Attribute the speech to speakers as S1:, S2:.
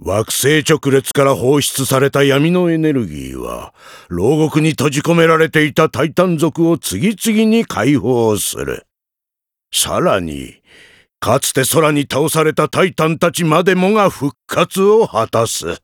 S1: 惑星直列から放出された闇のエネルギーは牢獄に閉じ込められていたタイタン族を次々に解放する。さらにかつて空に倒されたタイタンたちまでもが復活を果たす。